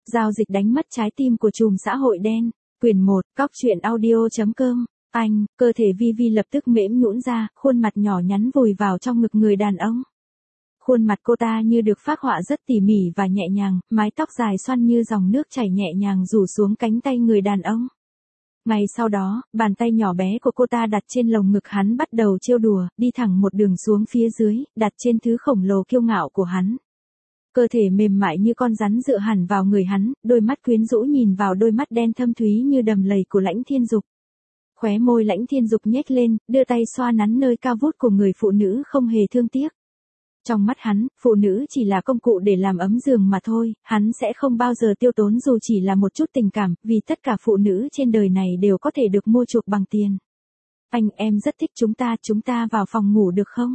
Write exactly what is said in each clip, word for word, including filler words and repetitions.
Giao dịch đánh mất trái tim của trùm xã hội đen. Quyển một, cóc truyện audio.com. Anh, cơ thể Vi Vi lập tức mễm nhũn ra, khuôn mặt nhỏ nhắn vùi vào trong ngực người đàn ông. Khuôn mặt cô ta như được phác họa rất tỉ mỉ và nhẹ nhàng, mái tóc dài xoăn như dòng nước chảy nhẹ nhàng rủ xuống cánh tay người đàn ông. Ngay sau đó, bàn tay nhỏ bé của cô ta đặt trên lồng ngực hắn bắt đầu trêu đùa, đi thẳng một đường xuống phía dưới, đặt trên thứ khổng lồ kiêu ngạo của hắn. Cơ thể mềm mại như con rắn dựa hẳn vào người hắn, đôi mắt quyến rũ nhìn vào đôi mắt đen thâm thúy như đầm lầy của Lãnh Thiên Dục. Khóe môi Lãnh Thiên Dục nhếch lên, đưa tay xoa nắn nơi cao vút của người phụ nữ không hề thương tiếc. Trong mắt hắn, phụ nữ chỉ là công cụ để làm ấm giường mà thôi, hắn sẽ không bao giờ tiêu tốn dù chỉ là một chút tình cảm, vì tất cả phụ nữ trên đời này đều có thể được mua chuộc bằng tiền. Anh, em rất thích chúng ta, chúng ta vào phòng ngủ được không?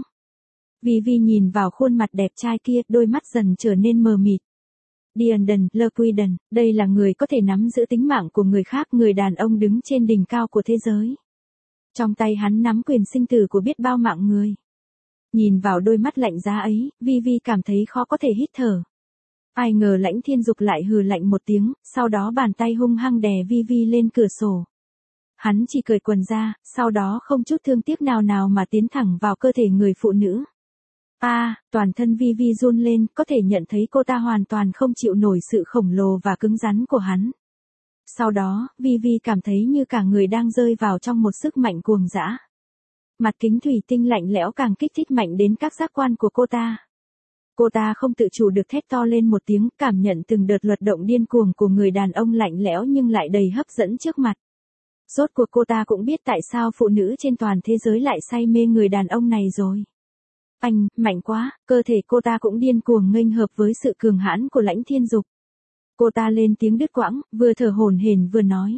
Vi Vi nhìn vào khuôn mặt đẹp trai kia, đôi mắt dần trở nên mờ mịt. Diandon, Lequiden, đây là người có thể nắm giữ tính mạng của người khác, người đàn ông đứng trên đỉnh cao của thế giới. Trong tay hắn nắm quyền sinh tử của biết bao mạng người. Nhìn vào đôi mắt lạnh giá ấy, Vi Vi cảm thấy khó có thể hít thở. Ai ngờ Lãnh Thiên Dục lại hừ lạnh một tiếng, sau đó bàn tay hung hăng đè Vi Vi lên cửa sổ. Hắn chỉ cởi quần ra, sau đó không chút thương tiếc nào nào mà tiến thẳng vào cơ thể người phụ nữ. A, à, toàn thân Vi Vi run lên, có thể nhận thấy cô ta hoàn toàn không chịu nổi sự khổng lồ và cứng rắn của hắn. Sau đó, Vi Vi cảm thấy như cả người đang rơi vào trong một sức mạnh cuồng dã. Mặt kính thủy tinh lạnh lẽo càng kích thích mạnh đến các giác quan của cô ta. Cô ta không tự chủ được thét to lên một tiếng, cảm nhận từng đợt luật động điên cuồng của người đàn ông lạnh lẽo nhưng lại đầy hấp dẫn trước mặt. Rốt cuộc cô ta cũng biết tại sao phụ nữ trên toàn thế giới lại say mê người đàn ông này rồi. Anh, mạnh quá, cơ thể cô ta cũng điên cuồng nghênh hợp với sự cường hãn của Lãnh Thiên Dục. Cô ta lên tiếng đứt quãng, vừa thở hổn hển vừa nói.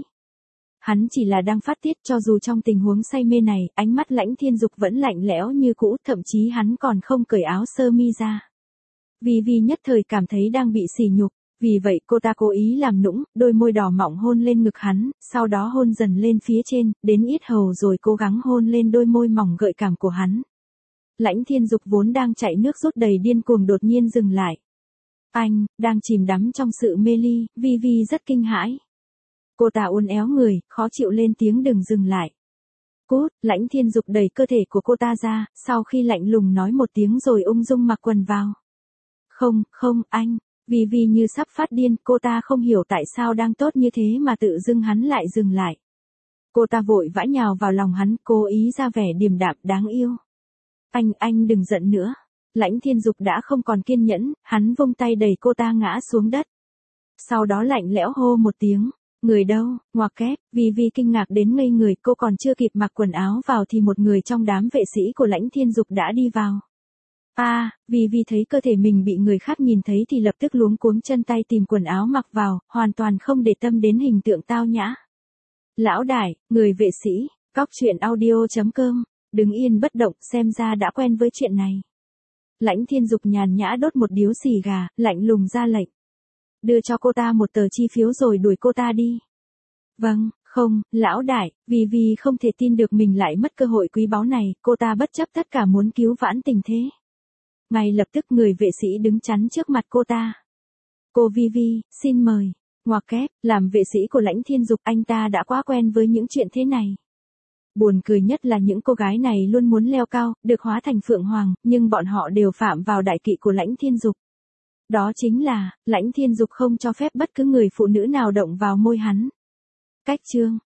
Hắn chỉ là đang phát tiết, cho dù trong tình huống say mê này, ánh mắt Lãnh Thiên Dục vẫn lạnh lẽo như cũ, thậm chí hắn còn không cởi áo sơ mi ra. Vi Vi nhất thời cảm thấy đang bị sỉ nhục, vì vậy cô ta cố ý làm nũng, đôi môi đỏ mọng hôn lên ngực hắn, sau đó hôn dần lên phía trên, đến yết hầu rồi cố gắng hôn lên đôi môi mỏng gợi cảm của hắn. Lãnh Thiên Dục vốn đang chạy nước rút đầy điên cuồng đột nhiên dừng lại. Anh, đang chìm đắm trong sự mê ly, Vi Vi rất kinh hãi. Cô ta uốn éo người, khó chịu lên tiếng đừng dừng lại. Cút, Lãnh Thiên Dục đẩy cơ thể của cô ta ra, sau khi lạnh lùng nói một tiếng rồi ung dung mặc quần vào. Không, không, anh, Vi Vi như sắp phát điên, cô ta không hiểu tại sao đang tốt như thế mà tự dưng hắn lại dừng lại. Cô ta vội vã nhào vào lòng hắn, cố ý ra vẻ điềm đạm đáng yêu. Anh, anh đừng giận nữa. Lãnh Thiên Dục đã không còn kiên nhẫn, hắn vung tay đẩy cô ta ngã xuống đất. Sau đó lạnh lẽo hô một tiếng. Người đâu, ngoặc kép, Vi Vi kinh ngạc đến ngây người, cô còn chưa kịp mặc quần áo vào thì một người trong đám vệ sĩ của Lãnh Thiên Dục đã đi vào. A, à, Vi Vi thấy cơ thể mình bị người khác nhìn thấy thì lập tức luống cuống chân tay tìm quần áo mặc vào, hoàn toàn không để tâm đến hình tượng tao nhã. Lão đại, người vệ sĩ, cóc truyện audio.com, đứng yên bất động, xem ra đã quen với chuyện này. Lãnh Thiên Dục nhàn nhã đốt một điếu xì gà, lạnh lùng ra lệnh. Đưa cho cô ta một tờ chi phiếu rồi đuổi cô ta đi. Vâng, không, lão đại, vì vì không thể tin được mình lại mất cơ hội quý báu này, cô ta bất chấp tất cả muốn cứu vãn tình thế. Ngay lập tức người vệ sĩ đứng chắn trước mặt cô ta. Cô Vi Vi, xin mời. Ngoặc kép, làm vệ sĩ của Lãnh Thiên Dục, anh ta đã quá quen với những chuyện thế này. Buồn cười nhất là những cô gái này luôn muốn leo cao, được hóa thành phượng hoàng, nhưng bọn họ đều phạm vào đại kỵ của Lãnh Thiên Dục. Đó chính là, Lãnh Thiên Dục không cho phép bất cứ người phụ nữ nào động vào môi hắn. Cách chương